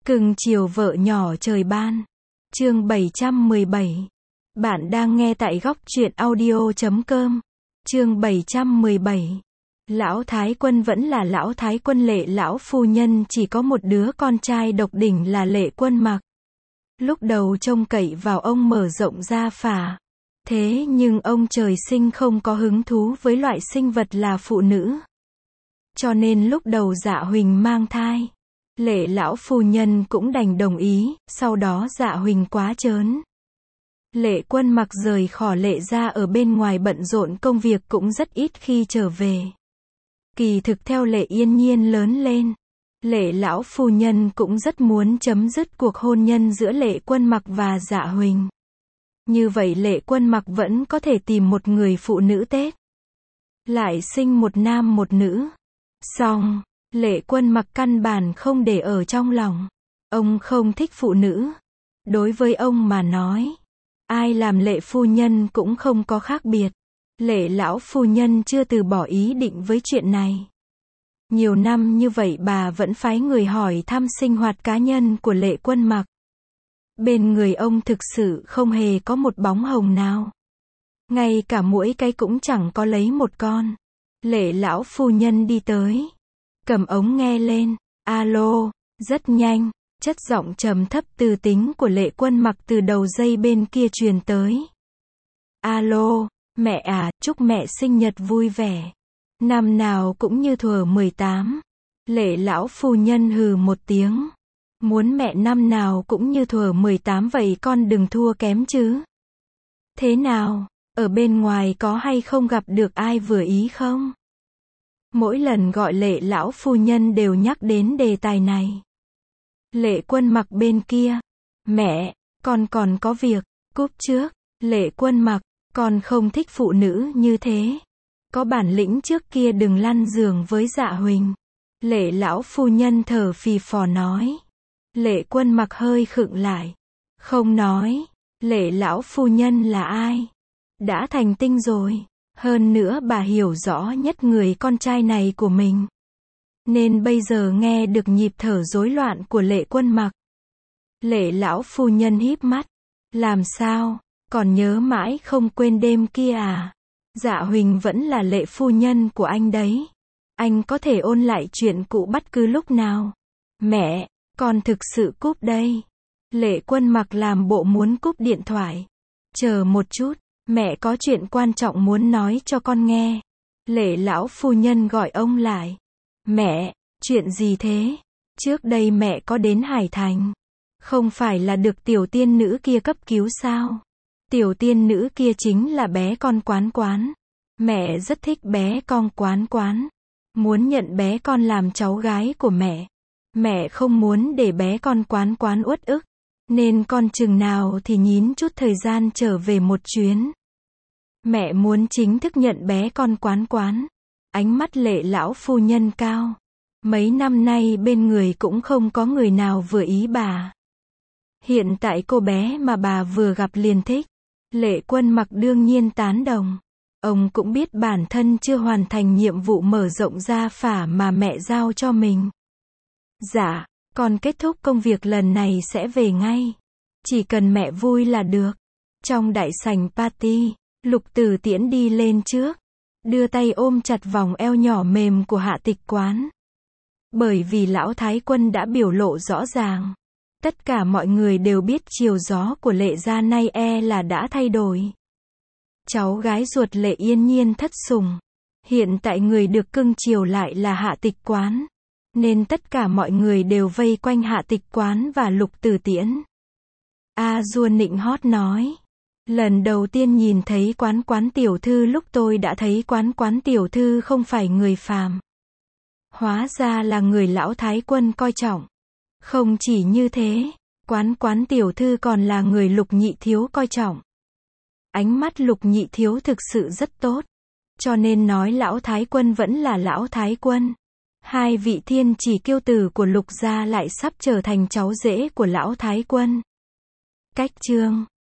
Cưng chiều vợ nhỏ trời ban. Chương 717. Bạn đang nghe tại góc truyện audio.com. Chương 717. Lão Thái Quân vẫn là Lão Thái Quân. Lệ lão phu nhân chỉ có một đứa con trai độc đỉnh là Lệ Quân Mặc. Lúc đầu trông cậy vào ông mở rộng gia phả. Thế nhưng ông trời sinh không có hứng thú với loại sinh vật là phụ nữ. Cho nên lúc đầu Dạ Huỳnh mang thai, Lệ lão phu nhân cũng đành đồng ý, sau đó Dạ Huỳnh quá chớn. Lệ Quân Mặc rời khỏi Lệ gia ở bên ngoài bận rộn công việc cũng rất ít khi trở về. Kỳ thực theo Lệ Yên Nhiên lớn lên, Lệ lão phu nhân cũng rất muốn chấm dứt cuộc hôn nhân giữa Lệ Quân Mặc và Dạ Huỳnh. Như vậy Lệ Quân Mặc vẫn có thể tìm một người phụ nữ Tết, lại sinh một nam một nữ. Song Lệ Quân Mặc căn bản không để ở trong lòng. Ông không thích phụ nữ. Đối với ông mà nói, ai làm Lệ phu nhân cũng không có khác biệt. Lệ lão phu nhân chưa từ bỏ ý định với chuyện này. Nhiều năm như vậy bà vẫn phái người hỏi thăm sinh hoạt cá nhân của Lệ Quân Mặc. Bên người ông thực sự không hề có một bóng hồng nào. Ngay cả muỗi cái cũng chẳng có lấy một con. Lệ lão phu nhân đi tới, cầm ống nghe lên. Alo. Rất nhanh, chất giọng trầm thấp từ tính của Lệ Quân Mặc từ đầu dây bên kia truyền tới. Alo, mẹ à, chúc mẹ sinh nhật vui vẻ. Năm nào cũng như thuở 18. Lệ lão phu nhân hừ một tiếng. Muốn mẹ năm nào cũng như thuở 18 vậy con đừng thua kém chứ. Thế nào, ở bên ngoài có hay không gặp được ai vừa ý không? Mỗi lần gọi Lệ lão phu nhân đều nhắc đến đề tài này. Lệ Quân Mặc bên kia. Mẹ, con còn có việc, cúp trước. Lệ Quân Mặc, con không thích phụ nữ như thế. Có bản lĩnh trước kia đừng lăn giường với Dạ Huỳnh. Lệ lão phu nhân thở phì phò nói. Lệ Quân Mặc hơi khựng lại. Không nói. Lệ lão phu nhân là ai? Đã thành tinh rồi. Hơn nữa bà hiểu rõ nhất người con trai này của mình. Nên bây giờ nghe được nhịp thở rối loạn của Lệ Quân Mặc. Lệ lão phu nhân híp mắt. Làm sao? Còn nhớ mãi không quên đêm kia à? Dạ Huỳnh vẫn là Lệ phu nhân của anh đấy. Anh có thể ôn lại chuyện cũ bất cứ lúc nào. Mẹ, con thực sự cúp đây. Lệ Quân Mặc làm bộ muốn cúp điện thoại. Chờ một chút, mẹ có chuyện quan trọng muốn nói cho con nghe. Lệ lão phu nhân gọi ông lại. Mẹ, chuyện gì thế? Trước đây mẹ có đến Hải Thành. Không phải là được tiểu tiên nữ kia cấp cứu sao? Tiểu tiên nữ kia chính là bé con Quán Quán. Mẹ rất thích bé con Quán Quán. Muốn nhận bé con làm cháu gái của mẹ. Mẹ không muốn để bé con Quán Quán uất ức. Nên con chừng nào thì nhín chút thời gian trở về một chuyến. Mẹ muốn chính thức nhận bé con Quán Quán. Ánh mắt Lệ lão phu nhân cao. Mấy năm nay bên người cũng không có người nào vừa ý bà. Hiện tại cô bé mà bà vừa gặp liền thích. Lệ Quân Mặc đương nhiên tán đồng. Ông cũng biết bản thân chưa hoàn thành nhiệm vụ mở rộng gia phả mà mẹ giao cho mình. Dạ, con kết thúc công việc lần này sẽ về ngay. Chỉ cần mẹ vui là được. Trong đại sảnh party, Lục Tử Tiễn đi lên trước. Đưa tay ôm chặt vòng eo nhỏ mềm của Hạ Tịch Quán. Bởi vì Lão Thái Quân đã biểu lộ rõ ràng. Tất cả mọi người đều biết chiều gió của Lệ gia nay là đã thay đổi. Cháu gái ruột Lệ Yên Nhiên thất sủng. Hiện tại người được cưng chiều lại là Hạ Tịch Quán. Nên tất cả mọi người đều vây quanh Hạ Tịch Quán và Lục Tử Tiễn. A Dua nịnh hót nói. Lần đầu tiên nhìn thấy Quán Quán tiểu thư lúc tôi đã thấy Quán Quán tiểu thư không phải người phàm. Hóa ra là người Lão Thái Quân coi trọng. Không chỉ như thế, Quán Quán tiểu thư còn là người Lục nhị thiếu coi trọng. Ánh mắt Lục nhị thiếu thực sự rất tốt. Cho nên nói Lão Thái Quân vẫn là Lão Thái Quân. Hai vị thiên chỉ kiêu tử của Lục gia lại sắp trở thành cháu rể của Lão Thái Quân. Cách chương